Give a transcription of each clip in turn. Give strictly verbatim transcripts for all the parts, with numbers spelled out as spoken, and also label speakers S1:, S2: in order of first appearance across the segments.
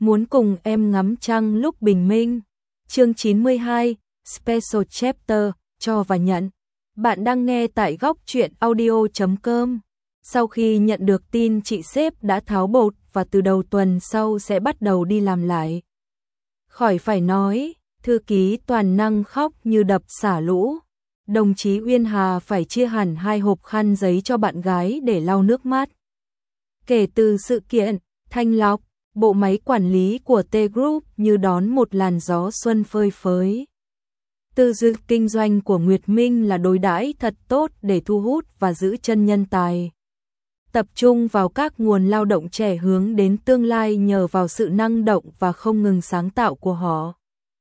S1: muốn cùng em ngắm trăng lúc bình minh. Chương chín mươi hai, Special Chapter, cho và nhận. Bạn đang nghe tại góc truyện audio chấm com. Sau khi nhận được tin chị sếp đã tháo bột và từ đầu tuần sau sẽ bắt đầu đi làm lại. Khỏi phải nói, thư ký toàn năng khóc như đập xả lũ. Đồng chí Uyên Hà phải chia hẳn hai hộp khăn giấy cho bạn gái để lau nước mắt. Kể từ sự kiện thanh lọc, bộ máy quản lý của T Group như đón một làn gió xuân phơi phới. Tư duy kinh doanh của Nguyệt Minh là đối đãi thật tốt để thu hút và giữ chân nhân tài. Tập trung vào các nguồn lao động trẻ hướng đến tương lai nhờ vào sự năng động và không ngừng sáng tạo của họ.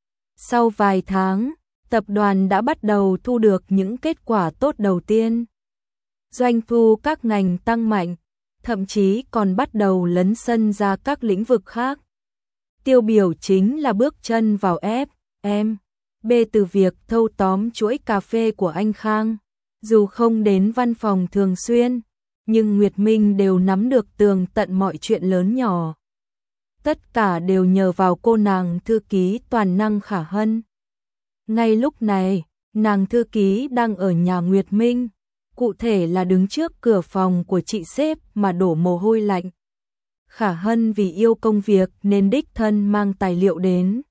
S1: Sau vài tháng, tập đoàn đã bắt đầu thu được những kết quả tốt đầu tiên. Doanh thu các ngành tăng mạnh, thậm chí còn bắt đầu lấn sân ra các lĩnh vực khác. Tiêu biểu chính là bước chân vào ép em bê từ việc thâu tóm chuỗi cà phê của anh Khang. Dù không đến văn phòng thường xuyên, nhưng Nguyệt Minh đều nắm được tường tận mọi chuyện lớn nhỏ. Tất cả đều nhờ vào cô nàng thư ký toàn năng Khả Hân. Ngay lúc này, nàng thư ký đang ở nhà Nguyệt Minh, cụ thể là đứng trước cửa phòng của chị sếp mà đổ mồ hôi lạnh. Khả Hân vì yêu công việc nên đích thân mang tài liệu đến.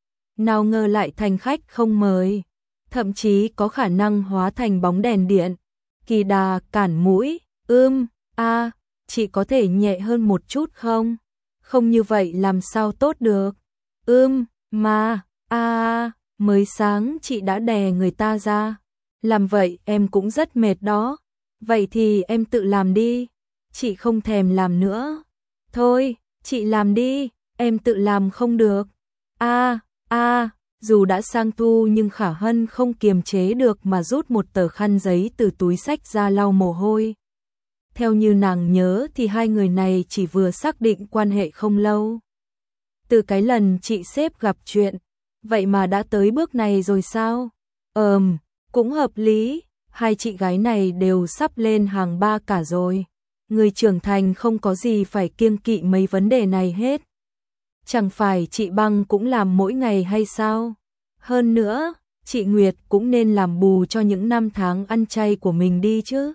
S1: Nào ngờ lại thành khách không mời, thậm chí có khả năng hóa thành bóng đèn điện. Kỳ đà cản mũi, ưm, a, chị có thể nhẹ hơn một chút không? Không như vậy làm sao tốt được? Ưm, mà, a, mới sáng chị đã đè người ta ra. Làm vậy em cũng rất mệt đó. Vậy thì em tự làm đi. Chị không thèm làm nữa. Thôi, chị làm đi, em tự làm không được. A, a, dù đã sang thu nhưng Khả Hân không kiềm chế được mà rút một tờ khăn giấy từ túi xách ra lau mồ hôi. Theo như nàng nhớ thì hai người này chỉ vừa xác định quan hệ không lâu. Từ cái lần chị sếp gặp chuyện, vậy mà đã tới bước này rồi sao? Ờm, cũng hợp lý, hai chị gái này đều sắp lên hàng ba cả rồi. Người trưởng thành không có gì phải kiêng kỵ mấy vấn đề này hết. Chẳng phải chị Băng cũng làm mỗi ngày hay sao? Hơn nữa, chị Nguyệt cũng nên làm bù cho những năm tháng ăn chay của mình đi chứ.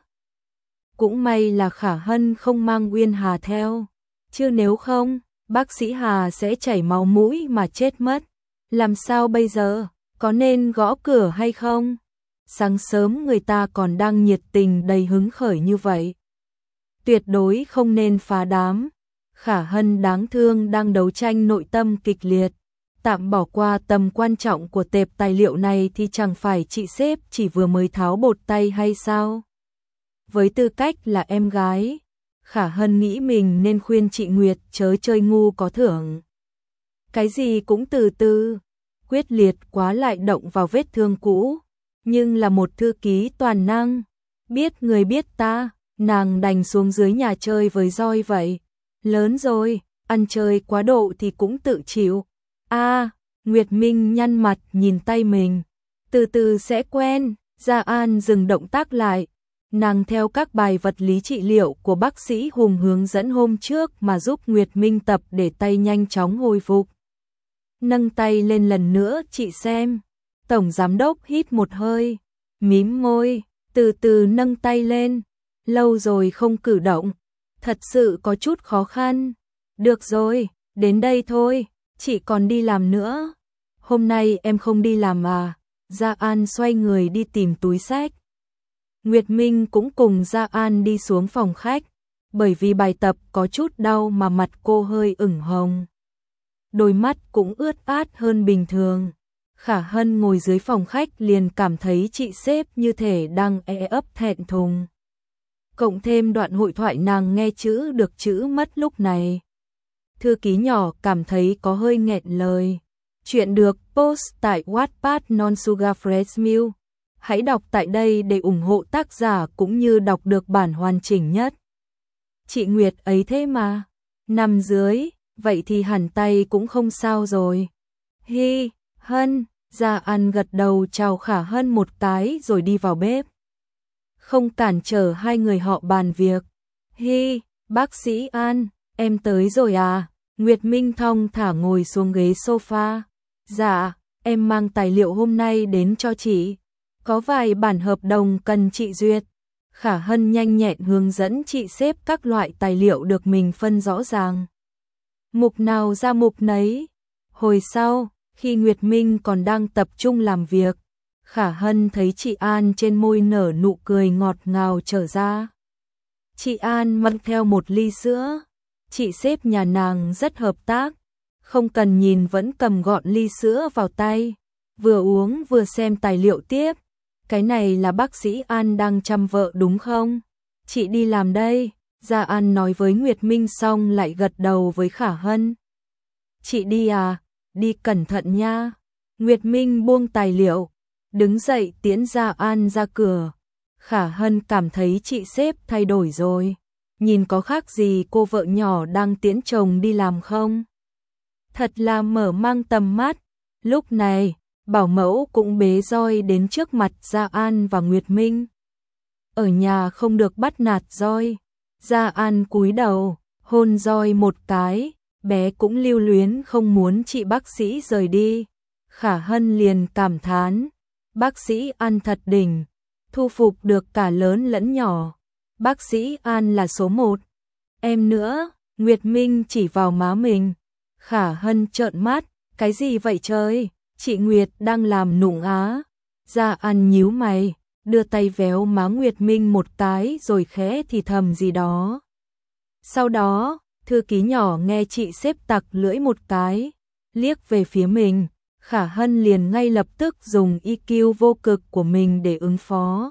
S1: Cũng may là Khả Hân không mang Uyên Hà theo, chứ nếu không, bác sĩ Hà sẽ chảy máu mũi mà chết mất. Làm sao bây giờ, có nên gõ cửa hay không? Sáng sớm người ta còn đang nhiệt tình đầy hứng khởi như vậy. Tuyệt đối không nên phá đám. Khả Hân đáng thương đang đấu tranh nội tâm kịch liệt. Tạm bỏ qua tầm quan trọng của tệp tài liệu này thì chẳng phải chị sếp chỉ vừa mới tháo bột tay hay sao? Với tư cách là em gái, Khả Hân nghĩ mình nên khuyên chị Nguyệt chớ chơi ngu có thưởng. Cái gì cũng từ từ, quyết liệt quá lại động vào vết thương cũ. Nhưng là một thư ký toàn năng, biết người biết ta, nàng đành xuống dưới nhà chơi với roi vậy. Lớn rồi, ăn chơi quá độ thì cũng tự chịu. A, Nguyệt Minh nhăn mặt nhìn tay mình. Từ từ sẽ quen. Gia An dừng động tác lại. Nàng theo các bài vật lý trị liệu của bác sĩ Hùng hướng dẫn hôm trước mà giúp Nguyệt Minh tập để tay nhanh chóng hồi phục. Nâng tay lên lần nữa chị xem. Tổng giám đốc hít một hơi, mím môi, từ từ nâng tay lên. Lâu rồi không cử động, thật sự có chút khó khăn. Được rồi, đến đây thôi, chị còn đi làm nữa. Hôm nay em không đi làm à? Gia An xoay người đi tìm túi xách. Nguyệt Minh cũng cùng Gia An đi xuống phòng khách, bởi vì bài tập có chút đau mà mặt cô hơi ửng hồng. Đôi mắt cũng ướt át hơn bình thường. Khả Hân ngồi dưới phòng khách liền cảm thấy chị sếp như thể đang e ấp thẹn thùng. Cộng thêm đoạn hội thoại nàng nghe chữ được chữ mất lúc này. Thư ký nhỏ cảm thấy có hơi nghẹn lời. Chuyện được post tại Wattpad Non Sugar Fresh Milk. Hãy đọc tại đây để ủng hộ tác giả cũng như đọc được bản hoàn chỉnh nhất. Chị Nguyệt ấy thế mà. Nằm dưới, vậy thì hẳn tay cũng không sao rồi. Hi, Hân. Gia An gật đầu chào Khả Hân một cái rồi đi vào bếp. Không cản trở hai người họ bàn việc. Hi, bác sĩ An, em tới rồi à? Nguyệt Minh thong thả ngồi xuống ghế sofa. Dạ, em mang tài liệu hôm nay đến cho chị. Có vài bản hợp đồng cần chị duyệt. Khả Hân nhanh nhẹn hướng dẫn chị xếp các loại tài liệu được mình phân rõ ràng. Mục nào ra mục nấy. Hồi sau, khi Nguyệt Minh còn đang tập trung làm việc, Khả Hân thấy chị An trên môi nở nụ cười ngọt ngào trở ra. Chị An mang theo một ly sữa. Chị xếp nhà nàng rất hợp tác, không cần nhìn vẫn cầm gọn ly sữa vào tay, vừa uống vừa xem tài liệu tiếp. Cái này là bác sĩ An đang chăm vợ đúng không? Chị đi làm đây. Gia An nói với Nguyệt Minh xong lại gật đầu với Khả Hân. Chị đi à? Đi cẩn thận nha. Nguyệt Minh buông tài liệu, đứng dậy tiễn Gia An ra cửa. Khả Hân cảm thấy chị sếp thay đổi rồi. Nhìn có khác gì cô vợ nhỏ đang tiễn chồng đi làm không? Thật là mở mang tầm mắt. Lúc này, bảo mẫu cũng bế roi đến trước mặt Gia An và Nguyệt Minh. Ở nhà không được bắt nạt roi. Gia An cúi đầu, hôn roi một cái, bé cũng lưu luyến không muốn chị bác sĩ rời đi. Khả Hân liền cảm thán, bác sĩ An thật đỉnh, thu phục được cả lớn lẫn nhỏ. Bác sĩ An là số một. Em nữa, Nguyệt Minh chỉ vào má mình. Khả Hân trợn mắt, cái gì vậy trời? Chị Nguyệt đang làm nụng á. Gia An nhíu mày, đưa tay véo má Nguyệt Minh một cái rồi khẽ thì thầm gì đó. Sau đó, thư ký nhỏ nghe chị xếp tặc lưỡi một cái, liếc về phía mình. Khả Hân liền ngay lập tức dùng i kiu vô cực của mình để ứng phó.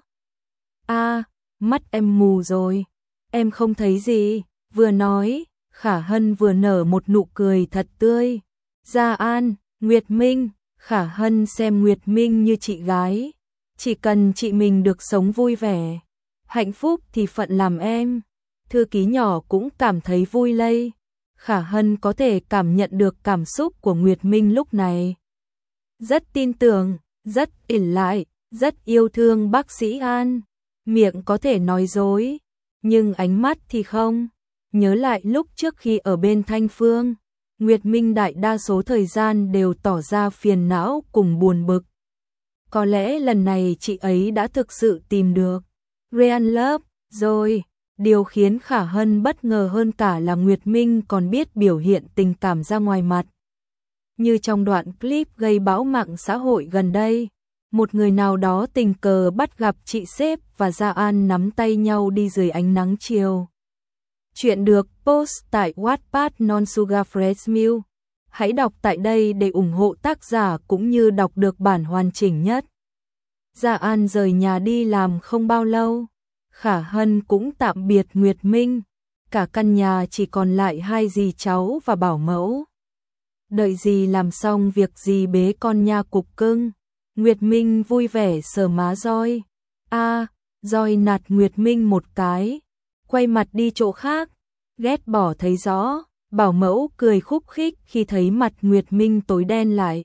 S1: A, mắt em mù rồi, em không thấy gì. Vừa nói, Khả Hân vừa nở một nụ cười thật tươi. Gia An, Nguyệt Minh. Khả Hân xem Nguyệt Minh như chị gái. Chỉ cần chị mình được sống vui vẻ, hạnh phúc thì phận làm em. Thư ký nhỏ cũng cảm thấy vui lây. Khả Hân có thể cảm nhận được cảm xúc của Nguyệt Minh lúc này. Rất tin tưởng, rất ỷ lại, rất yêu thương bác sĩ An. Miệng có thể nói dối, nhưng ánh mắt thì không. Nhớ lại lúc trước khi ở bên Thanh Phương, Nguyệt Minh đại đa số thời gian đều tỏ ra phiền não cùng buồn bực. Có lẽ lần này chị ấy đã thực sự tìm được Real Love rồi. Điều khiến Khả Hân bất ngờ hơn cả là Nguyệt Minh còn biết biểu hiện tình cảm ra ngoài mặt. Như trong đoạn clip gây bão mạng xã hội gần đây, một người nào đó tình cờ bắt gặp chị sếp và Gia An nắm tay nhau đi dưới ánh nắng chiều. Chuyện được post tại Wattpad Non Sugar Fresh Milk. Hãy đọc tại đây để ủng hộ tác giả cũng như đọc được bản hoàn chỉnh nhất. Gia An rời nhà đi làm không bao lâu, Khả Hân cũng tạm biệt Nguyệt Minh. Cả căn nhà chỉ còn lại hai dì cháu và bảo mẫu. Đợi dì làm xong việc dì bế con nha cục cưng. Nguyệt Minh vui vẻ sờ má roi. A, roi nạt Nguyệt Minh một cái, quay mặt đi chỗ khác, ghét bỏ thấy rõ. Bảo mẫu cười khúc khích khi thấy mặt Nguyệt Minh tối đen lại.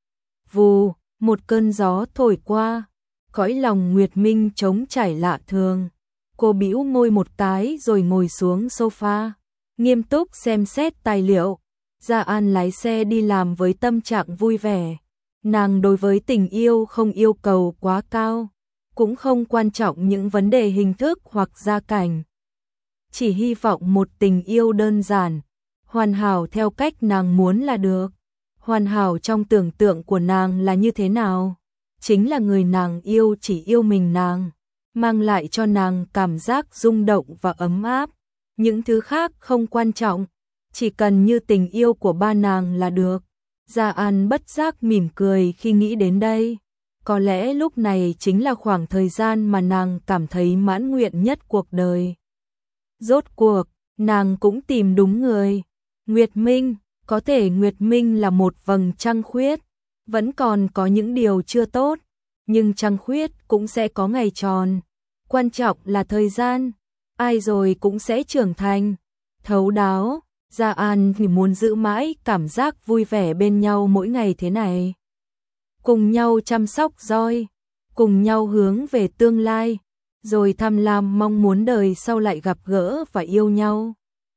S1: Vù, một cơn gió thổi qua, cõi lòng Nguyệt Minh trống trải lạ thường. Cô bĩu môi một cái rồi ngồi xuống sofa, nghiêm túc xem xét tài liệu. Gia An lái xe đi làm với tâm trạng vui vẻ. Nàng đối với tình yêu không yêu cầu quá cao, cũng không quan trọng những vấn đề hình thức hoặc gia cảnh. Chỉ hy vọng một tình yêu đơn giản, hoàn hảo theo cách nàng muốn là được. Hoàn hảo trong tưởng tượng của nàng là như thế nào? Chính là người nàng yêu chỉ yêu mình nàng, mang lại cho nàng cảm giác rung động và ấm áp. Những thứ khác không quan trọng, chỉ cần như tình yêu của ba nàng là được. Gia An bất giác mỉm cười khi nghĩ đến đây. Có lẽ lúc này chính là khoảng thời gian mà nàng cảm thấy mãn nguyện nhất cuộc đời. Rốt cuộc, nàng cũng tìm đúng người. Nguyệt Minh, có thể Nguyệt Minh là một vầng trăng khuyết, vẫn còn có những điều chưa tốt, nhưng trăng khuyết cũng sẽ có ngày tròn. Quan trọng là thời gian, ai rồi cũng sẽ trưởng thành. Thấu đáo, Gia An thì muốn giữ mãi cảm giác vui vẻ bên nhau mỗi ngày thế này. Cùng nhau chăm sóc roi, cùng nhau hướng về tương lai, rồi tham lam mong muốn đời sau lại gặp gỡ và yêu nhau.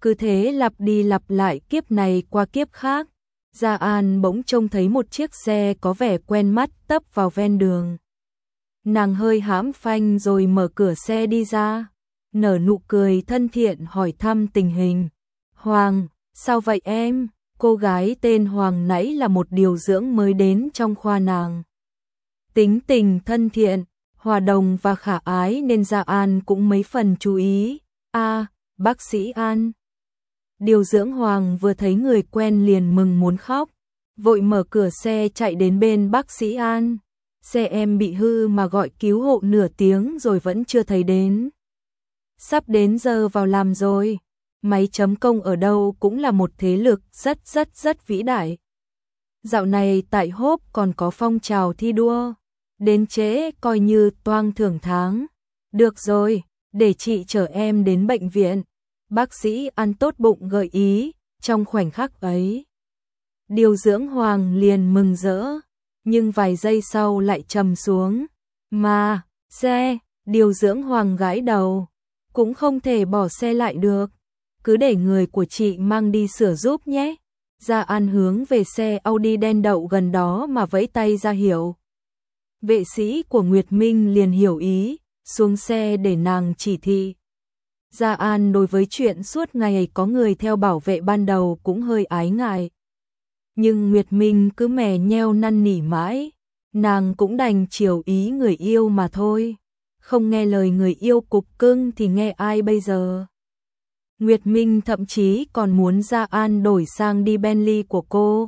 S1: Cứ thế lặp đi lặp lại kiếp này qua kiếp khác. Gia An bỗng trông thấy một chiếc xe có vẻ quen mắt tấp vào ven đường. Nàng hơi hãm phanh rồi mở cửa xe đi ra, nở nụ cười thân thiện hỏi thăm tình hình. Hoàng, sao vậy em? Cô gái tên Hoàng nãy là một điều dưỡng mới đến trong khoa nàng. Tính tình thân thiện, hòa đồng và khả ái nên Gia An cũng mấy phần chú ý. A, à, bác sĩ An. Điều dưỡng Hoàng vừa thấy người quen liền mừng muốn khóc, vội mở cửa xe chạy đến bên bác sĩ An. Xe em bị hư mà gọi cứu hộ nửa tiếng rồi vẫn chưa thấy đến. Sắp đến giờ vào làm rồi. Máy chấm công ở đâu cũng là một thế lực rất rất rất vĩ đại. Dạo này tại Hốp còn có phong trào thi đua. Đến trễ coi như toang thưởng tháng. Được rồi, để chị chở em đến bệnh viện. Bác sĩ An tốt bụng gợi ý. Trong khoảnh khắc ấy, điều dưỡng Hoàng liền mừng rỡ, nhưng vài giây sau lại trầm xuống. Mà, xe, điều dưỡng Hoàng gãi đầu, cũng không thể bỏ xe lại được. Cứ để người của chị mang đi sửa giúp nhé. Gia An hướng về xe Audi đen đậu gần đó mà vẫy tay ra hiệu. Vệ sĩ của Nguyệt Minh liền hiểu ý, xuống xe để nàng chỉ thị. Gia An đối với chuyện suốt ngày có người theo bảo vệ ban đầu cũng hơi ái ngại. Nhưng Nguyệt Minh cứ mè nheo năn nỉ mãi, nàng cũng đành chiều ý người yêu mà thôi. Không nghe lời người yêu cục cưng thì nghe ai bây giờ. Nguyệt Minh thậm chí còn muốn Gia An đổi sang đi Bentley của cô.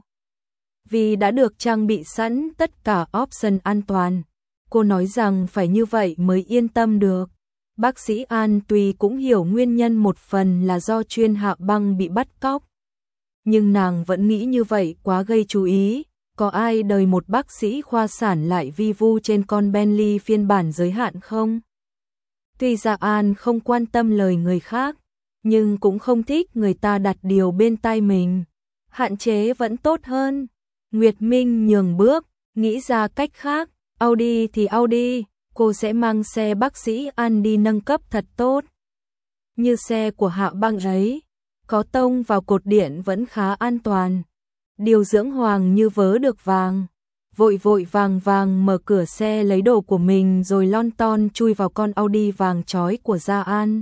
S1: Vì đã được trang bị sẵn tất cả option an toàn. Cô nói rằng phải như vậy mới yên tâm được. Bác sĩ An tuy cũng hiểu nguyên nhân một phần là do chuyên hạ băng bị bắt cóc. Nhưng nàng vẫn nghĩ như vậy quá gây chú ý. Có ai đời một bác sĩ khoa sản lại vi vu trên con Bentley phiên bản giới hạn không? Tuy Gia An không quan tâm lời người khác, nhưng cũng không thích người ta đặt điều bên tai mình. Hạn chế vẫn tốt hơn. Nguyệt Minh nhường bước, nghĩ ra cách khác. Audi thì Audi, cô sẽ mang xe bác sĩ An đi nâng cấp thật tốt. Như xe của Hạ Băng ấy, có tông vào cột điện vẫn khá an toàn. Điều dưỡng Hoàng như vớ được vàng, vội vội vàng vàng mở cửa xe lấy đồ của mình rồi lon ton chui vào con Audi vàng chói của Gia An.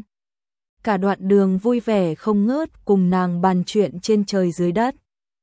S1: Cả đoạn đường vui vẻ không ngớt cùng nàng bàn chuyện trên trời dưới đất.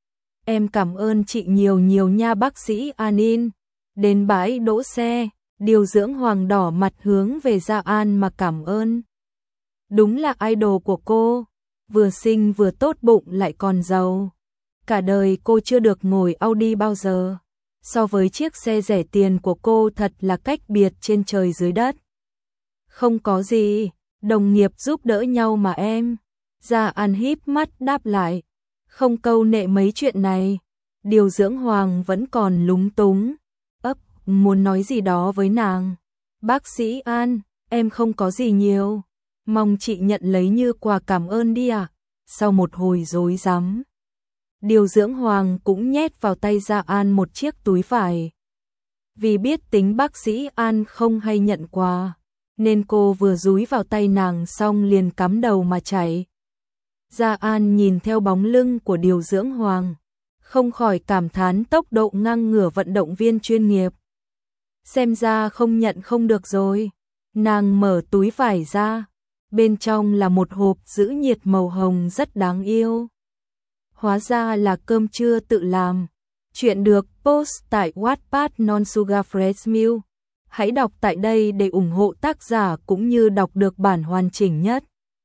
S1: Em cảm ơn chị nhiều nhiều nha bác sĩ Anin. Đến bãi đỗ xe, điều dưỡng Hoàng đỏ mặt hướng về Gia An mà cảm ơn. Đúng là idol của cô, vừa xinh vừa tốt bụng lại còn giàu. Cả đời cô chưa được ngồi Audi bao giờ. So với chiếc xe rẻ tiền của cô thật là cách biệt trên trời dưới đất. Không có gì, đồng nghiệp giúp đỡ nhau mà em. Gia An híp mắt đáp lại. Không câu nệ mấy chuyện này. Điều dưỡng Hoàng vẫn còn lúng túng. Ấp, muốn nói gì đó với nàng. Bác sĩ An, em không có gì nhiều. Mong chị nhận lấy như quà cảm ơn đi ạ. À? Sau một hồi rối rắm, điều dưỡng Hoàng cũng nhét vào tay Gia An một chiếc túi vải. Vì biết tính bác sĩ An không hay nhận quà, nên cô vừa dúi vào tay nàng xong liền cắm đầu mà chạy. Gia An nhìn theo bóng lưng của điều dưỡng Hoàng, không khỏi cảm thán tốc độ ngang ngửa vận động viên chuyên nghiệp. Xem ra không nhận không được rồi. Nàng mở túi vải ra, bên trong là một hộp giữ nhiệt màu hồng rất đáng yêu. Hóa ra là cơm trưa tự làm. Chuyện được post tại Wattpad Non Sugar Fresh Milk. Hãy đọc tại đây để ủng hộ tác giả cũng như đọc được bản hoàn chỉnh nhất.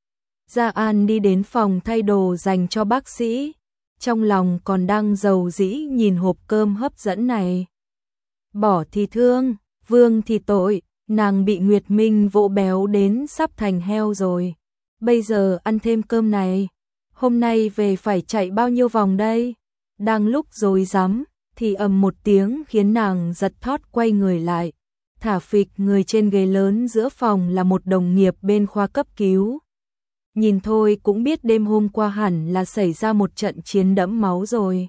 S1: Gia An đi đến phòng thay đồ dành cho bác sĩ, trong lòng còn đang dầu dĩ nhìn hộp cơm hấp dẫn này. Bỏ thì thương, vương thì tội, nàng bị Nguyệt Minh vỗ béo đến sắp thành heo rồi. Bây giờ ăn thêm cơm này, hôm nay về phải chạy bao nhiêu vòng đây? Đang lúc rối rắm thì ầm một tiếng khiến nàng giật thót quay người lại. Thả phịch người trên ghế lớn giữa phòng là một đồng nghiệp bên khoa cấp cứu. Nhìn thôi cũng biết đêm hôm qua hẳn là xảy ra một trận chiến đẫm máu rồi.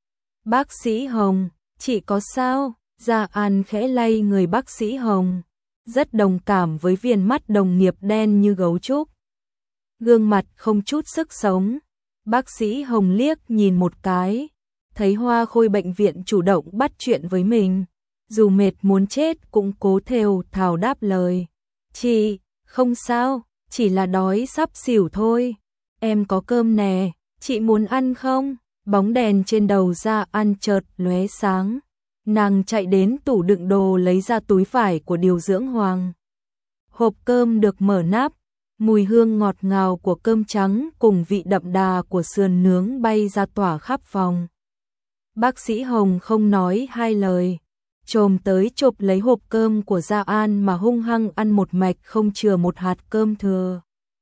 S1: Bác sĩ Hồng, chị có sao? Gia An khẽ lay người bác sĩ Hồng, rất đồng cảm với viền mắt đồng nghiệp đen như gấu trúc. gương mặt không chút sức sống. Bác sĩ Hồng liếc nhìn một cái, thấy Hoa Khôi bệnh viện chủ động bắt chuyện với mình, dù mệt muốn chết cũng cố thều thào đáp lời. Chị, không sao, chỉ là đói sắp xỉu thôi. Em có cơm nè, chị muốn ăn không? Bóng đèn trên đầu Gia An chợt lóe sáng. Nàng chạy đến tủ đựng đồ lấy ra túi vải của điều dưỡng Hoàng. Hộp cơm được mở nắp, mùi hương ngọt ngào của cơm trắng cùng vị đậm đà của sườn nướng bay ra tỏa khắp phòng. Bác sĩ Hồng không nói hai lời, chồm tới chộp lấy hộp cơm của Gia An mà hung hăng ăn một mạch không chừa một hạt cơm thừa.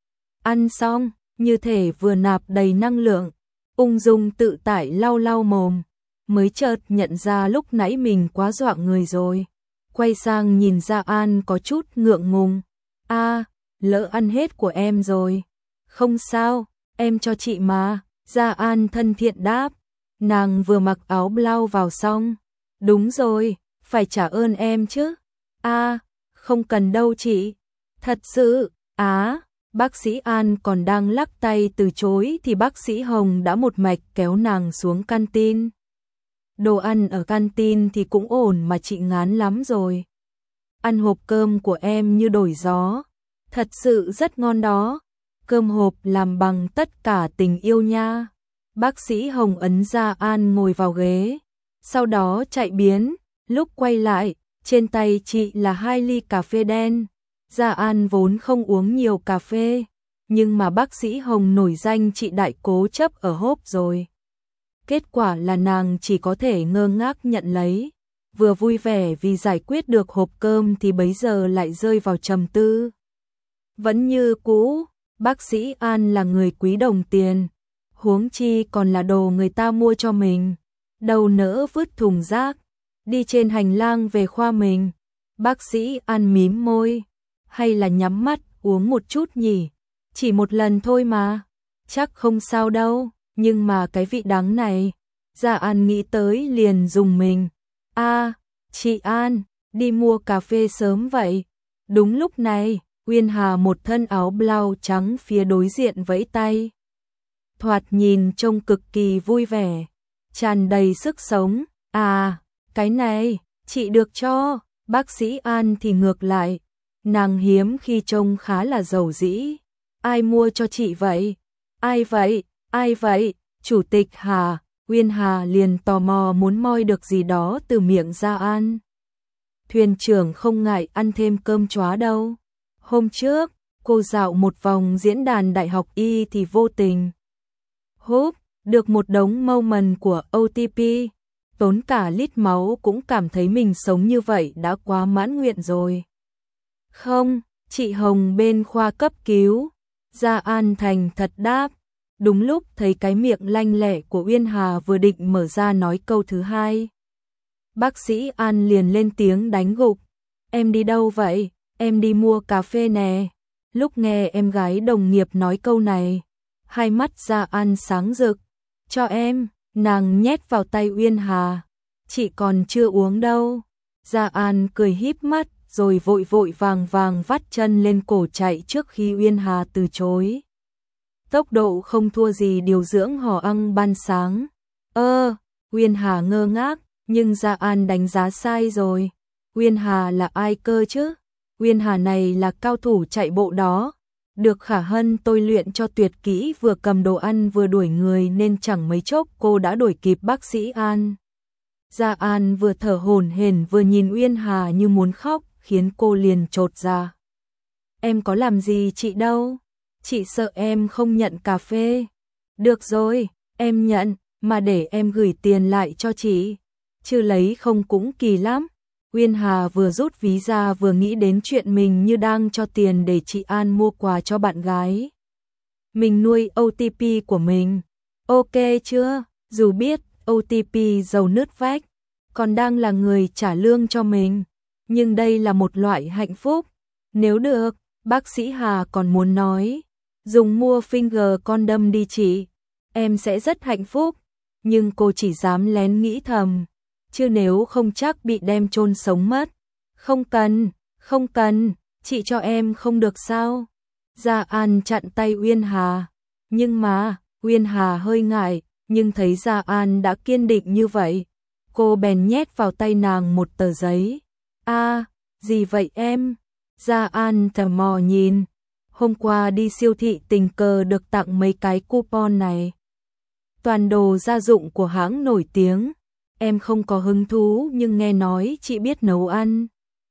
S1: Ăn xong, như thể vừa nạp đầy năng lượng, ung dung tự tại lau lau mồm, mới chợt nhận ra lúc nãy mình quá dọa người rồi. Quay sang nhìn Gia An có chút ngượng ngùng. A, lỡ ăn hết của em rồi. Không sao, em cho chị mà. Gia An thân thiện đáp. Nàng vừa mặc áo blau vào xong. Đúng rồi, phải trả ơn em chứ. A, không cần đâu chị. Thật sự, á. Bác sĩ An còn đang lắc tay từ chối thì bác sĩ Hồng đã một mạch kéo nàng xuống canteen. Đồ ăn ở canteen thì cũng ổn mà chị ngán lắm rồi. Ăn hộp cơm của em như đổi gió, thật sự rất ngon đó. Cơm hộp làm bằng tất cả tình yêu nha. Bác sĩ Hồng ấn Gia An ngồi vào ghế, sau đó chạy biến, lúc quay lại, trên tay chị là hai ly cà phê đen. Gia An vốn không uống nhiều cà phê, nhưng mà bác sĩ Hồng nổi danh chị đại cố chấp ở hốp rồi. Kết quả là nàng chỉ có thể ngơ ngác nhận lấy, vừa vui vẻ vì giải quyết được hộp cơm thì bấy giờ lại rơi vào trầm tư. Vẫn như cũ, bác sĩ An là người quý đồng tiền, huống chi còn là đồ người ta mua cho mình, đâu nỡ vứt thùng rác. Đi trên hành lang về khoa mình, bác sĩ An mím môi, hay là nhắm mắt uống một chút nhỉ, chỉ một lần thôi mà, chắc không sao đâu, nhưng mà cái vị đắng này, Gia An nghĩ tới liền dùng mình. A, chị An, đi mua cà phê sớm vậy. Đúng lúc này, Uyên Hà một thân áo blau trắng phía đối diện vẫy tay. Thoạt nhìn trông cực kỳ vui vẻ, tràn đầy sức sống. À, cái này, chị được cho. Bác sĩ An thì ngược lại, nàng hiếm khi trông khá là giàu dĩ. Ai mua cho chị vậy? Ai vậy? Ai vậy? Chủ tịch Hà. Uyên Hà liền tò mò muốn moi được gì đó từ miệng Gia An. Thuyền trưởng không ngại ăn thêm cơm chóa đâu. Hôm trước, cô dạo một vòng diễn đàn đại học Y thì vô tình húp được một đống moment của o tê pê. Tốn cả lít máu cũng cảm thấy mình sống như vậy đã quá mãn nguyện rồi. Không, chị Hồng bên khoa cấp cứu. Gia An thành thật đáp. Đúng lúc thấy cái miệng lanh lẹ của Uyên Hà vừa định mở ra nói câu thứ hai. Bác sĩ An liền lên tiếng đánh gục. Em đi đâu vậy? Em đi mua cà phê nè. Lúc nghe em gái đồng nghiệp nói câu này, hai mắt Gia An sáng rực. Cho em, nàng nhét vào tay Uyên Hà. Chị còn chưa uống đâu. Gia An cười híp mắt rồi vội vội vàng vàng vắt chân lên cổ chạy trước khi Uyên Hà từ chối. Tốc độ không thua gì điều dưỡng hò ăng ban sáng. Ơ, Uyên Hà ngơ ngác, nhưng Gia An đánh giá sai rồi. Uyên Hà là ai cơ chứ? Uyên Hà này là cao thủ chạy bộ đó. Được Khả Hân tôi luyện cho tuyệt kỹ, vừa cầm đồ ăn vừa đuổi người nên chẳng mấy chốc cô đã đuổi kịp bác sĩ An. Gia An vừa thở hổn hển vừa nhìn Uyên Hà như muốn khóc, khiến cô liền chột ra. Em có làm gì chị đâu? Chị sợ em không nhận cà phê. Được rồi, em nhận, mà để em gửi tiền lại cho chị. Chứ lấy không cũng kỳ lắm. Uyên Hà vừa rút ví ra vừa nghĩ đến chuyện mình như đang cho tiền để chị An mua quà cho bạn gái. Mình nuôi o tê pê của mình. Ok chưa? Dù biết o tê pê giàu nứt vách, còn đang là người trả lương cho mình. Nhưng đây là một loại hạnh phúc. Nếu được, bác sĩ Hà còn muốn nói. Dùng mua finger condom đi chị. Em sẽ rất hạnh phúc. Nhưng cô chỉ dám lén nghĩ thầm. Chứ nếu không chắc bị đem chôn sống mất. Không cần, không cần, chị cho em không được sao? Gia An chặn tay Uyên Hà. Nhưng mà, Uyên Hà hơi ngại, nhưng thấy Gia An đã kiên định như vậy. Cô bèn nhét vào tay nàng một tờ giấy. A, gì vậy em? Gia An tò mò nhìn. Hôm qua đi siêu thị tình cờ được tặng mấy cái coupon này. Toàn đồ gia dụng của hãng nổi tiếng. Em không có hứng thú nhưng nghe nói chị biết nấu ăn.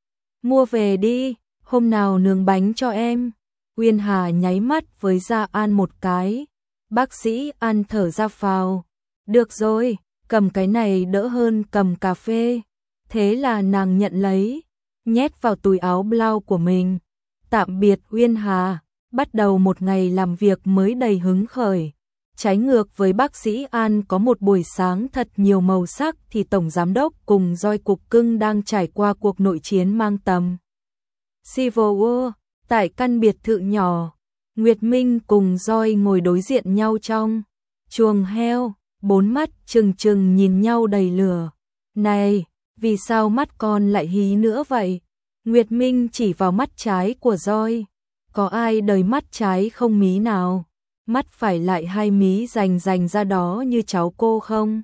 S1: Mua về đi, hôm nào nướng bánh cho em. Uyên Hà nháy mắt với Gia An một cái. Bác sĩ An thở ra phào. Được rồi, cầm cái này đỡ hơn cầm cà phê. Thế là nàng nhận lấy, nhét vào túi áo blau của mình. Tạm biệt Uyên Hà, bắt đầu một ngày làm việc mới đầy hứng khởi. Trái ngược với bác sĩ An có một buổi sáng thật nhiều màu sắc thì Tổng Giám đốc cùng Doi Cục Cưng đang trải qua cuộc nội chiến mang tầm Civil War. Tại căn biệt thự nhỏ, Nguyệt Minh cùng Doi ngồi đối diện nhau trong chuồng heo, bốn mắt trừng trừng nhìn nhau đầy lửa. Này, vì sao mắt con lại hí nữa vậy? Nguyệt Minh chỉ vào mắt trái của Doi. Có ai đời mắt trái không mí nào? Mắt phải lại hai mí rành rành ra đó như cháu cô không?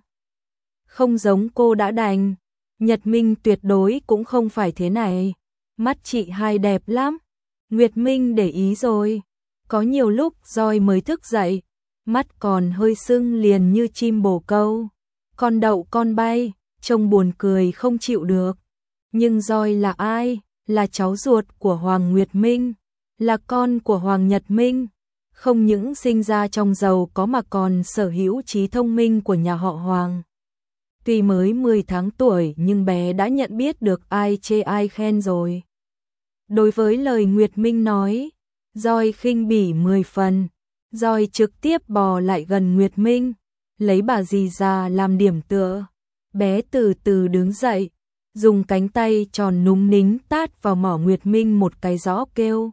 S1: Không giống cô đã đành. Nhật Minh tuyệt đối cũng không phải thế này. Mắt chị hai đẹp lắm. Nguyệt Minh để ý rồi. Có nhiều lúc Doi mới thức dậy, mắt còn hơi sưng liền như chim bồ câu. Con đậu con bay, trông buồn cười không chịu được. Nhưng Doi là ai? Là cháu ruột của Hoàng Nguyệt Minh, là con của Hoàng Nhật Minh. Không những sinh ra trong giàu có mà còn sở hữu trí thông minh của nhà họ Hoàng. Tuy mới mười tháng tuổi nhưng bé đã nhận biết được ai chê ai khen rồi. Đối với lời Nguyệt Minh nói, Doi khinh bỉ mười phần. Doi trực tiếp bò lại gần Nguyệt Minh, lấy bà dì già làm điểm tựa. Bé từ từ đứng dậy, dùng cánh tay tròn núng nính tát vào mỏ Nguyệt Minh một cái rõ kêu.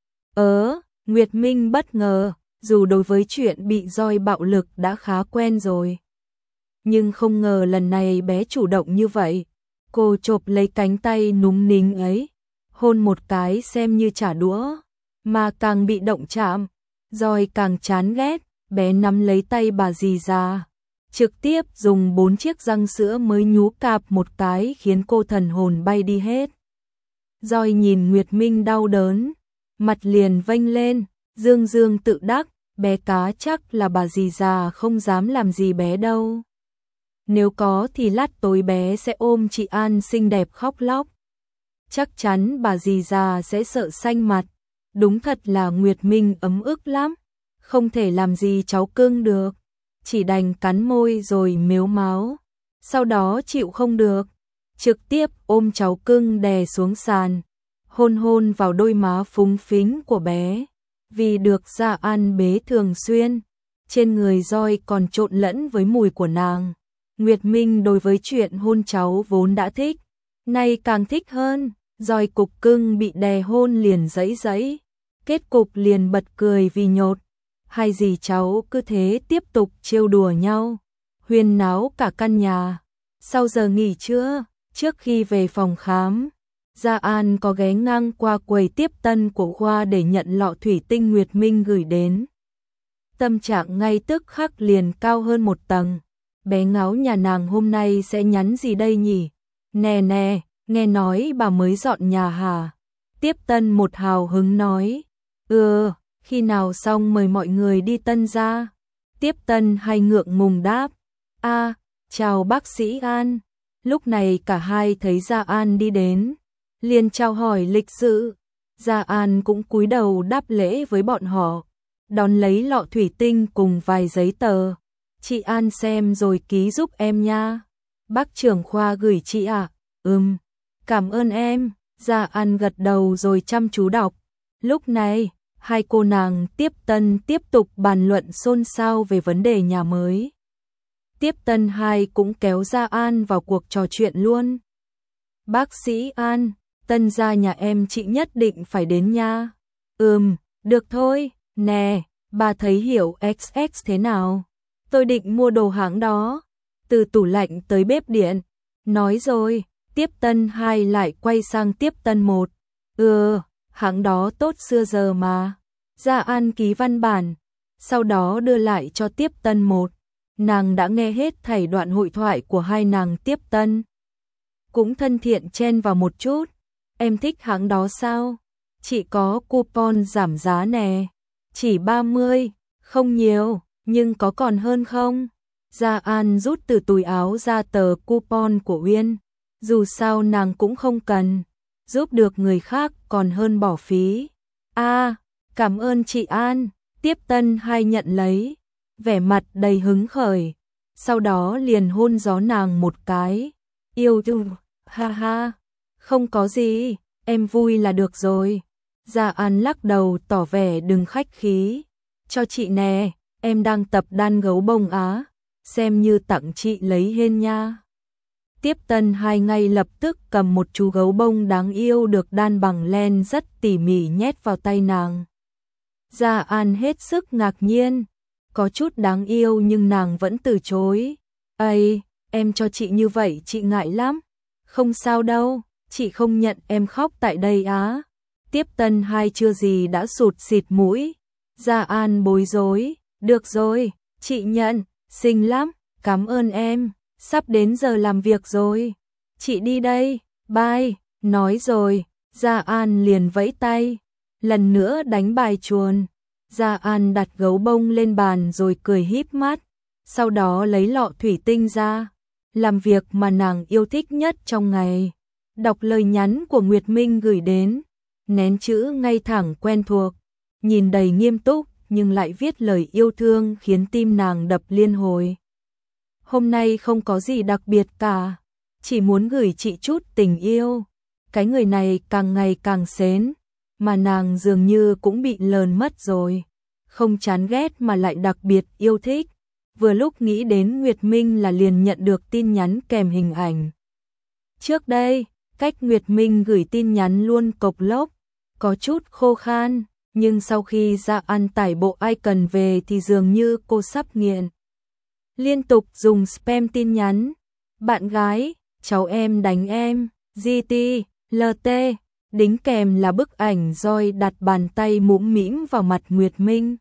S1: Ớ, Nguyệt Minh bất ngờ, dù đối với chuyện bị Doi bạo lực đã khá quen rồi. Nhưng không ngờ lần này bé chủ động như vậy. Cô chộp lấy cánh tay núng nính ấy, hôn một cái xem như trả đũa. Mà càng bị động chạm, Doi càng chán ghét, bé nắm lấy tay bà dì già. Trực tiếp dùng bốn chiếc răng sữa mới nhú cạp một cái khiến cô thần hồn bay đi hết. Doi nhìn Nguyệt Minh đau đớn, mặt liền vênh lên, dương dương tự đắc, bé cá chắc là bà dì già không dám làm gì bé đâu. Nếu có thì lát tối bé sẽ ôm chị An xinh đẹp khóc lóc. Chắc chắn bà dì già sẽ sợ xanh mặt. Đúng thật là Nguyệt Minh ấm ức lắm, không thể làm gì cháu cưng được, chỉ đành cắn môi rồi mếu máo. Sau đó chịu không được, trực tiếp ôm cháu cưng đè xuống sàn, hôn hôn vào đôi má phúng phính của bé. Vì được Gia An bế thường xuyên, trên người Doi còn trộn lẫn với mùi của nàng. Nguyệt Minh đối với chuyện hôn cháu vốn đã thích, nay càng thích hơn. Doi Cục Cưng bị đè hôn liền giãy giãy, kết cục liền bật cười vì nhột. Hai dì cháu cứ thế tiếp tục trêu đùa nhau, huyên náo cả căn nhà. Sau giờ nghỉ trưa, trước khi về phòng khám, Gia An có ghé ngang qua quầy tiếp tân của khoa để nhận lọ thủy tinh Nguyệt Minh gửi đến. Tâm trạng ngay tức khắc liền cao hơn một tầng. Bé ngáo nhà nàng hôm nay sẽ nhắn gì đây nhỉ? Nè nè, nghe nói bà mới dọn nhà hả? Tiếp tân một hào hứng nói. Ừ, khi nào xong mời mọi người đi tân ra. Tiếp tân hay ngượng ngùng đáp. A, chào bác sĩ An. Lúc này cả hai thấy Gia An đi đến, liền chào hỏi lịch sự. Gia An cũng cúi đầu đáp lễ với bọn họ, đón lấy lọ thủy tinh cùng vài giấy tờ. Chị An xem rồi ký giúp em nha. Bác trưởng khoa gửi chị ạ. À? Ừm, cảm ơn em. Gia An gật đầu rồi chăm chú đọc. Lúc này, hai cô nàng tiếp tân tiếp tục bàn luận xôn xao về vấn đề nhà mới. Tiếp tân hai cũng kéo Gia An vào cuộc trò chuyện luôn. Bác sĩ An, tân gia nhà em chị nhất định phải đến nha. Ừm, được thôi, nè, bà thấy hiệu ích ích thế nào? Tôi định mua đồ hãng đó, từ tủ lạnh tới bếp điện. Nói rồi, tiếp tân hai lại quay sang tiếp tân một. Ừ, hãng đó tốt xưa giờ mà. Gia An ký văn bản, sau đó đưa lại cho Tiếp Tân một. Nàng đã nghe hết thảy đoạn hội thoại của hai nàng. Tiếp Tân cũng thân thiện chen vào một chút. Em thích hãng đó sao? Chị có coupon giảm giá nè. Chỉ ba mươi, không nhiều, nhưng có còn hơn không? Gia An rút từ túi áo ra tờ coupon của Uyên. Dù sao nàng cũng không cần, giúp được người khác còn hơn bỏ phí. A, à, cảm ơn chị An. Tiếp Tân hai nhận lấy, vẻ mặt đầy hứng khởi, sau đó liền hôn gió nàng một cái. Yêu tu, ha ha, không có gì, em vui là được rồi. Gia An lắc đầu tỏ vẻ đừng khách khí. Cho chị nè, em đang tập đan gấu bông á, xem như tặng chị lấy hên nha. Tiếp Tân hai ngay lập tức cầm một chú gấu bông đáng yêu được đan bằng len rất tỉ mỉ nhét vào tay nàng. Gia An hết sức ngạc nhiên, có chút đáng yêu nhưng nàng vẫn từ chối. Ây, em cho chị như vậy chị ngại lắm. Không sao đâu, chị không nhận em khóc tại đây á. Tiếp Tân hai chưa gì đã sụt xịt mũi. Gia An bối rối, được rồi, chị nhận, xinh lắm, cảm ơn em, sắp đến giờ làm việc rồi. Chị đi đây, bye, nói rồi, Gia An liền vẫy tay, lần nữa đánh bài chuồn. Gia An đặt gấu bông lên bàn rồi cười híp mắt, sau đó lấy lọ thủy tinh ra, làm việc mà nàng yêu thích nhất trong ngày. Đọc lời nhắn của Nguyệt Minh gửi đến, nén chữ ngay thẳng quen thuộc, nhìn đầy nghiêm túc nhưng lại viết lời yêu thương khiến tim nàng đập liên hồi. Hôm nay không có gì đặc biệt cả, chỉ muốn gửi chị chút tình yêu. Cái người này càng ngày càng xến, mà nàng dường như cũng bị lờn mất rồi. Không chán ghét mà lại đặc biệt yêu thích. Vừa lúc nghĩ đến Nguyệt Minh là liền nhận được tin nhắn kèm hình ảnh. Trước đây, cách Nguyệt Minh gửi tin nhắn luôn cộc lốc, có chút khô khan, nhưng sau khi Gia An tải bộ icon về thì dường như cô sắp nghiện. Liên tục dùng spam tin nhắn. Bạn gái, cháu em đánh em, giê tê, lờ tê, đính kèm là bức ảnh roi đặt bàn tay mũm mĩm vào mặt Nguyệt Minh.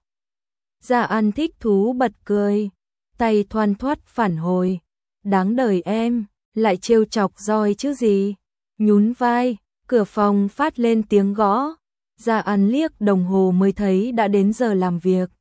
S1: Gia An thích thú bật cười, tay thoăn thoắt phản hồi. Đáng đời em, lại trêu chọc roi chứ gì. Nhún vai, cửa phòng phát lên tiếng gõ. Gia An liếc đồng hồ mới thấy đã đến giờ làm việc.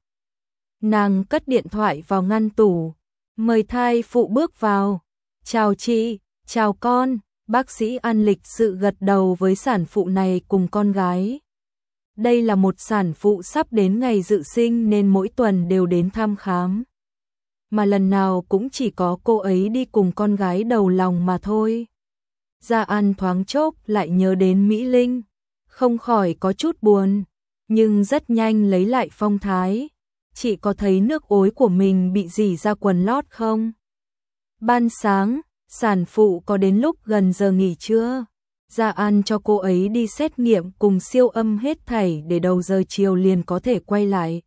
S1: Nàng cất điện thoại vào ngăn tủ, mời thai phụ bước vào. Chào chị, chào con. Bác sĩ An lịch sự gật đầu với sản phụ này cùng con gái. Đây là một sản phụ sắp đến ngày dự sinh nên mỗi tuần đều đến thăm khám. Mà lần nào cũng chỉ có cô ấy đi cùng con gái đầu lòng mà thôi. Gia An thoáng chốc lại nhớ đến Mỹ Linh, không khỏi có chút buồn, nhưng rất nhanh lấy lại phong thái. Chị có thấy nước ối của mình bị rỉ ra quần lót không? Ban sáng, sản phụ có đến lúc gần giờ nghỉ trưa. Gia An cho cô ấy đi xét nghiệm cùng siêu âm hết thảy để đầu giờ chiều liền có thể quay lại.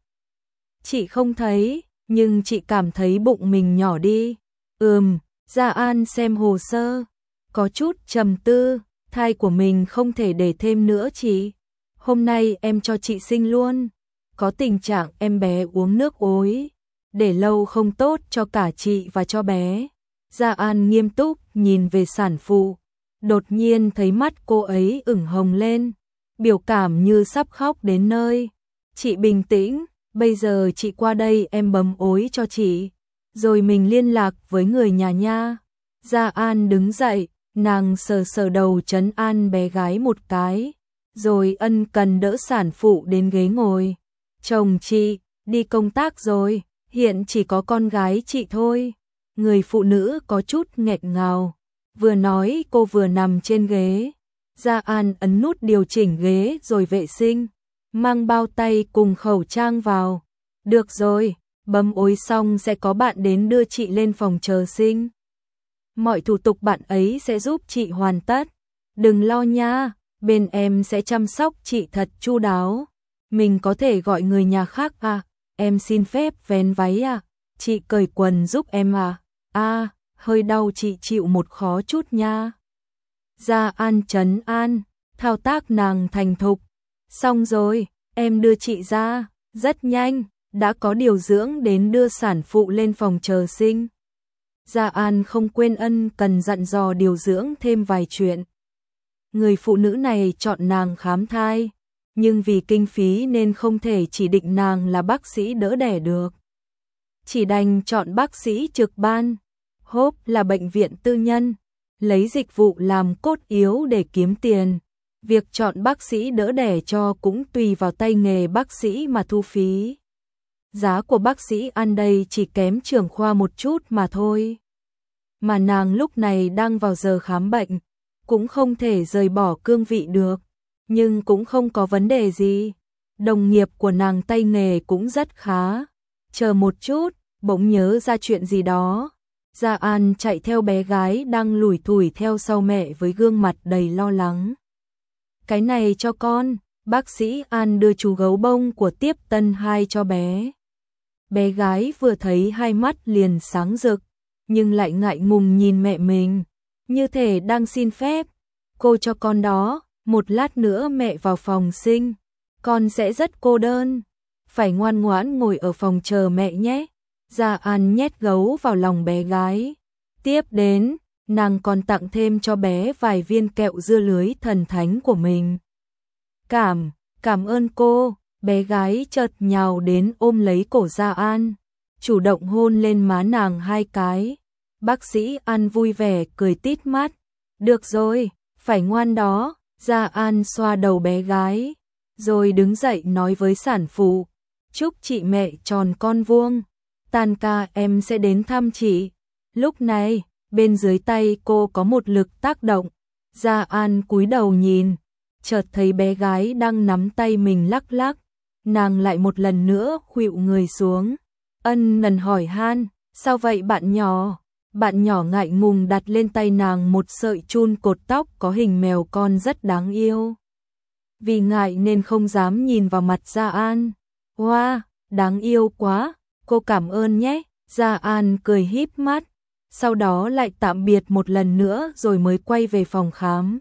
S1: Chị không thấy, nhưng chị cảm thấy bụng mình nhỏ đi. Ừm, Gia An xem hồ sơ, có chút trầm tư, thai của mình không thể để thêm nữa chị. Hôm nay em cho chị sinh luôn. Có tình trạng em bé uống nước ối, để lâu không tốt cho cả chị và cho bé. Gia An nghiêm túc nhìn về sản phụ, đột nhiên thấy mắt cô ấy ửng hồng lên, biểu cảm như sắp khóc đến nơi. Chị bình tĩnh, bây giờ chị qua đây em bấm ối cho chị, rồi mình liên lạc với người nhà nha. Gia An đứng dậy, nàng sờ sờ đầu trấn an bé gái một cái, rồi ân cần đỡ sản phụ đến ghế ngồi. Chồng chị, đi công tác rồi, hiện chỉ có con gái chị thôi. Người phụ nữ có chút nghẹn ngào, vừa nói cô vừa nằm trên ghế. Gia An ấn nút điều chỉnh ghế rồi vệ sinh, mang bao tay cùng khẩu trang vào. Được rồi, bấm ối xong sẽ có bạn đến đưa chị lên phòng chờ sinh. Mọi thủ tục bạn ấy sẽ giúp chị hoàn tất. Đừng lo nha, bên em sẽ chăm sóc chị thật chu đáo. Mình có thể gọi người nhà khác à? Em xin phép vén váy à? Chị cởi quần giúp em à? À, hơi đau chị chịu một khó chút nha. Gia An trấn an, thao tác nàng thành thục. Xong rồi, em đưa chị ra. Rất nhanh, đã có điều dưỡng đến đưa sản phụ lên phòng chờ sinh. Gia An không quên ân cần dặn dò điều dưỡng thêm vài chuyện. Người phụ nữ này chọn nàng khám thai, nhưng vì kinh phí nên không thể chỉ định nàng là bác sĩ đỡ đẻ được. Chỉ đành chọn bác sĩ trực ban. Hope là bệnh viện tư nhân, lấy dịch vụ làm cốt yếu để kiếm tiền. Việc chọn bác sĩ đỡ đẻ cho cũng tùy vào tay nghề bác sĩ mà thu phí. Giá của bác sĩ ăn đây chỉ kém trưởng khoa một chút mà thôi. Mà nàng lúc này đang vào giờ khám bệnh, cũng không thể rời bỏ cương vị được, nhưng cũng không có vấn đề gì. Đồng nghiệp của nàng tay nghề cũng rất khá. Chờ một chút, bỗng nhớ ra chuyện gì đó. Gia An chạy theo bé gái đang lủi thủi theo sau mẹ với gương mặt đầy lo lắng. Cái này cho con, bác sĩ An đưa chú gấu bông của Tiếp Tân hai cho bé. Bé gái vừa thấy hai mắt liền sáng rực, nhưng lại ngại ngùng nhìn mẹ mình, như thể đang xin phép. Cô cho con đó, một lát nữa mẹ vào phòng sinh, con sẽ rất cô đơn, phải ngoan ngoãn ngồi ở phòng chờ mẹ nhé. Gia An nhét gấu vào lòng bé gái. Tiếp đến, nàng còn tặng thêm cho bé vài viên kẹo dưa lưới thần thánh của mình. Cảm, cảm ơn cô. Bé gái chợt nhào đến ôm lấy cổ Gia An, chủ động hôn lên má nàng hai cái. Bác sĩ An vui vẻ cười tít mắt. Được rồi, phải ngoan đó. Gia An xoa đầu bé gái, rồi đứng dậy nói với sản phụ. Chúc chị mẹ tròn con vuông. Tan ca em sẽ đến thăm chị. Lúc này, bên dưới tay cô có một lực tác động. Gia An cúi đầu nhìn, chợt thấy bé gái đang nắm tay mình lắc lắc. Nàng lại một lần nữa khuỵu người xuống. Ân nần hỏi han, sao vậy bạn nhỏ? Bạn nhỏ ngại ngùng đặt lên tay nàng một sợi chun cột tóc có hình mèo con rất đáng yêu. Vì ngại nên không dám nhìn vào mặt Gia An. Wow, đáng yêu quá, cô cảm ơn nhé. Gia An cười híp mắt, sau đó lại tạm biệt một lần nữa rồi mới quay về phòng khám.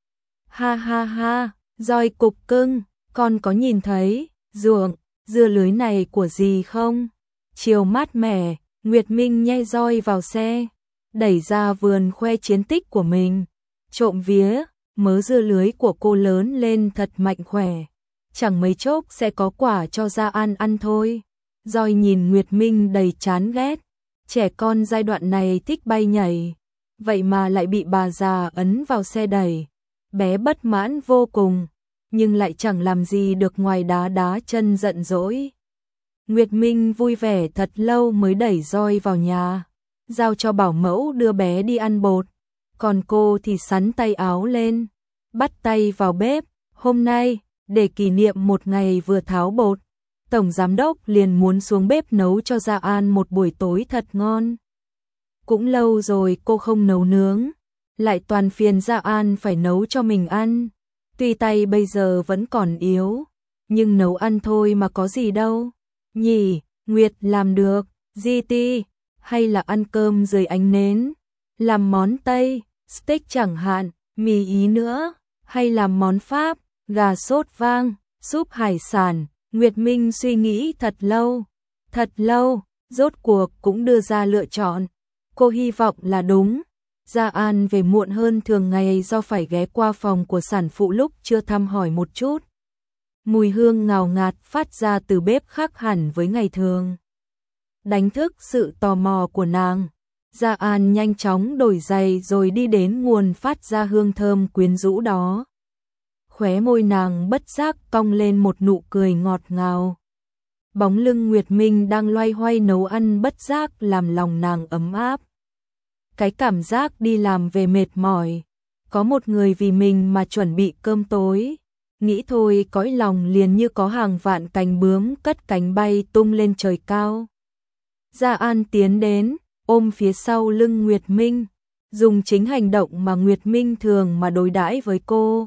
S1: Ha ha ha, roi cục cưng, con có nhìn thấy ruộng dưa lưới này của dì không? Chiều mát mẻ, Nguyệt Minh nhe roi vào xe, đẩy ra vườn khoe chiến tích của mình. Trộm vía, mớ dưa lưới của cô lớn lên thật mạnh khỏe, chẳng mấy chốc sẽ có quả cho Gia An ăn thôi. Roi nhìn Nguyệt Minh đầy chán ghét, trẻ con giai đoạn này thích bay nhảy, vậy mà lại bị bà già ấn vào xe đẩy. Bé bất mãn vô cùng, nhưng lại chẳng làm gì được ngoài đá đá chân giận dỗi. Nguyệt Minh vui vẻ thật lâu mới đẩy roi vào nhà, giao cho bảo mẫu đưa bé đi ăn bột. Còn cô thì xắn tay áo lên, bắt tay vào bếp. Hôm nay, để kỷ niệm một ngày vừa tháo bột, Tổng Giám đốc liền muốn xuống bếp nấu cho Gia An một buổi tối thật ngon. Cũng lâu rồi cô không nấu nướng, lại toàn phiền Gia An phải nấu cho mình ăn. Tuy tay bây giờ vẫn còn yếu, nhưng nấu ăn thôi mà có gì đâu. Nhỉ, Nguyệt làm được, gi ti, hay là ăn cơm dưới ánh nến, làm món Tây, steak chẳng hạn, mì Ý nữa, hay làm món Pháp, gà sốt vang, súp hải sản. Nguyệt Minh suy nghĩ thật lâu, thật lâu, rốt cuộc cũng đưa ra lựa chọn. Cô hy vọng là đúng. Gia An về muộn hơn thường ngày do phải ghé qua phòng của sản phụ lúc chưa thăm hỏi một chút. Mùi hương ngào ngạt phát ra từ bếp khác hẳn với ngày thường. Đánh thức sự tò mò của nàng, Gia An nhanh chóng đổi giày rồi đi đến nguồn phát ra hương thơm quyến rũ đó. Khóe môi nàng bất giác cong lên một nụ cười ngọt ngào. Bóng lưng Nguyệt Minh đang loay hoay nấu ăn bất giác làm lòng nàng ấm áp. Cái cảm giác đi làm về mệt mỏi, có một người vì mình mà chuẩn bị cơm tối, nghĩ thôi cõi lòng liền như có hàng vạn cánh bướm cất cánh bay tung lên trời cao. Gia An tiến đến, ôm phía sau lưng Nguyệt Minh, dùng chính hành động mà Nguyệt Minh thường mà đối đãi với cô.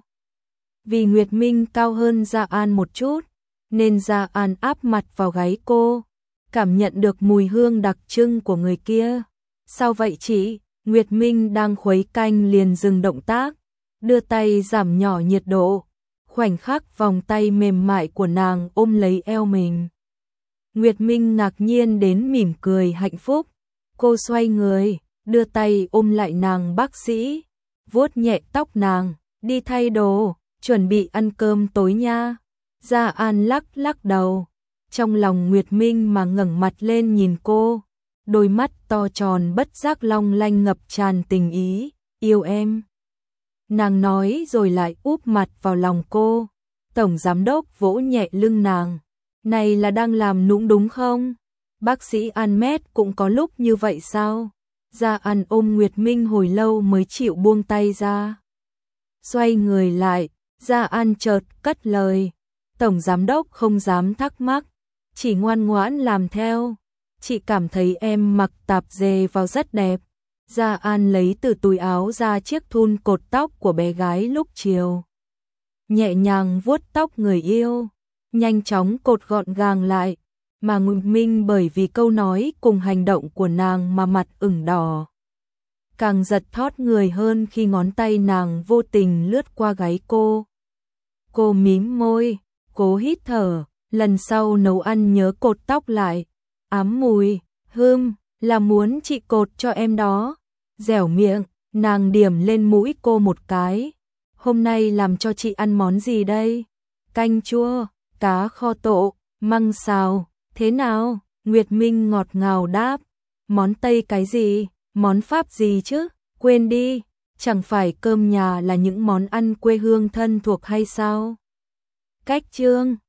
S1: Vì Nguyệt Minh cao hơn Gia An một chút, nên Gia An áp mặt vào gáy cô, cảm nhận được mùi hương đặc trưng của người kia. Sao vậy chị? Nguyệt Minh đang khuấy canh liền dừng động tác, đưa tay giảm nhỏ nhiệt độ. Khoảnh khắc vòng tay mềm mại của nàng ôm lấy eo mình. Nguyệt Minh ngạc nhiên đến mỉm cười hạnh phúc. Cô xoay người, đưa tay ôm lại nàng bác sĩ, vuốt nhẹ tóc nàng, đi thay đồ, chuẩn bị ăn cơm tối nha. Gia An lắc lắc đầu, trong lòng Nguyệt Minh mà ngẩng mặt lên nhìn cô, đôi mắt to tròn bất giác long lanh ngập tràn tình ý, yêu em. Nàng nói rồi lại úp mặt vào lòng cô. Tổng giám đốc vỗ nhẹ lưng nàng, này là đang làm nũng đúng không? Bác sĩ Ahmed cũng có lúc như vậy sao? Gia An ôm Nguyệt Minh hồi lâu mới chịu buông tay ra. Xoay người lại, Gia An chợt cất lời. Tổng giám đốc không dám thắc mắc, chỉ ngoan ngoãn làm theo. Chị cảm thấy em mặc tạp dề vào rất đẹp. Gia An lấy từ túi áo ra chiếc thun cột tóc của bé gái lúc chiều. Nhẹ nhàng vuốt tóc người yêu, nhanh chóng cột gọn gàng lại. Mà Nguyệt Minh bởi vì câu nói cùng hành động của nàng mà mặt ửng đỏ. Càng giật thót người hơn khi ngón tay nàng vô tình lướt qua gáy cô. Cô mím môi, cố hít thở, lần sau nấu ăn nhớ cột tóc lại. Ám mùi, hương, là muốn chị cột cho em đó. Dẻo miệng, nàng điểm lên mũi cô một cái. Hôm nay làm cho chị ăn món gì đây? Canh chua, cá kho tộ, măng xào, thế nào? Nguyệt Minh ngọt ngào đáp. Món Tây cái gì? Món Pháp gì chứ? Quên đi, chẳng phải cơm nhà là những món ăn quê hương thân thuộc hay sao? Cách chương